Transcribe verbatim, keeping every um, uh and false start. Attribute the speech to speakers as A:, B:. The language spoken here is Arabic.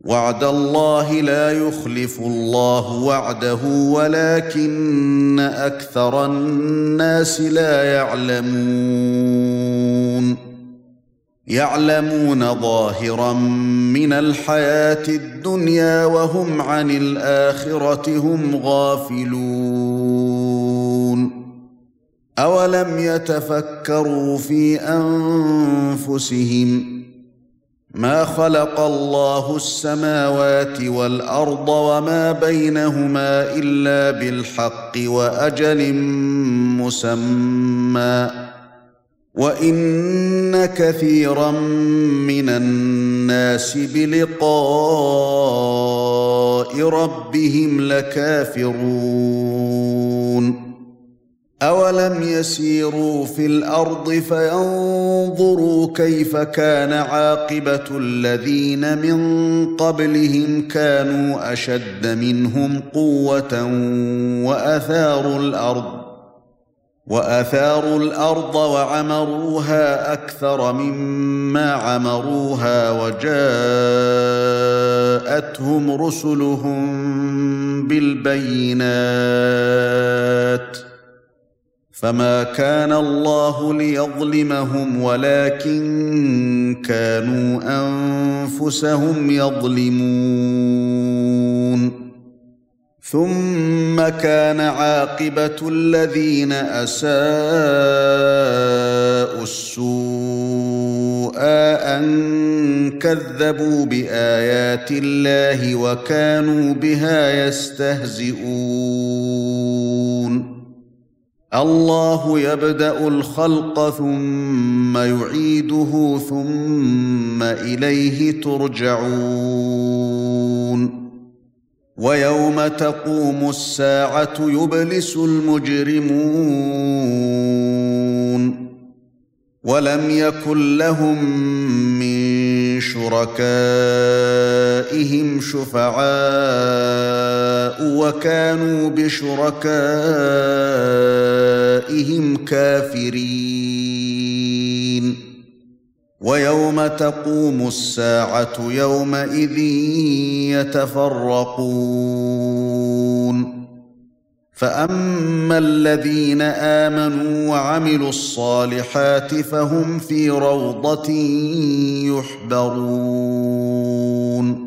A: وعد الله لا يخلف الله وعده ولكن أكثر الناس لا يعلمون يعلمون ظاهرا من الحياة الدنيا وهم عن الآخرة هم غافلون أولم يتفكروا في أنفسهم ما خلق الله السماوات والأرض وما بينهما إلا بالحق وأجل مسمى وإن كثيرا من الناس بلقاء ربهم لكافرون أولم يسيروا في الأرض فينظروا كيف كان عاقبة الذين من قبلهم كانوا أشد منهم قوة وأثاروا الأرض وأثاروا الأرض وعمروها أكثر مما عمروها وجاءتهم رسلهم بالبينات فما كان الله ليظلمهم ولكن كانوا أنفسهم يظلمون ثم كان عاقبة الذين أساءوا السوء أن كذبوا بآيات الله وكانوا بها يستهزئون الله يبدأ الخلق ثم يعيده ثم إليه ترجعون ويوم تقوم الساعة يبلس المجرمون ولم يكن لهم من شركائهم شفعاء وكانوا بشركائهم كافرين ويوم تقوم الساعة يومئذ يتفرقون فأما الذين آمنوا وعملوا الصالحات فهم في روضة يحبرون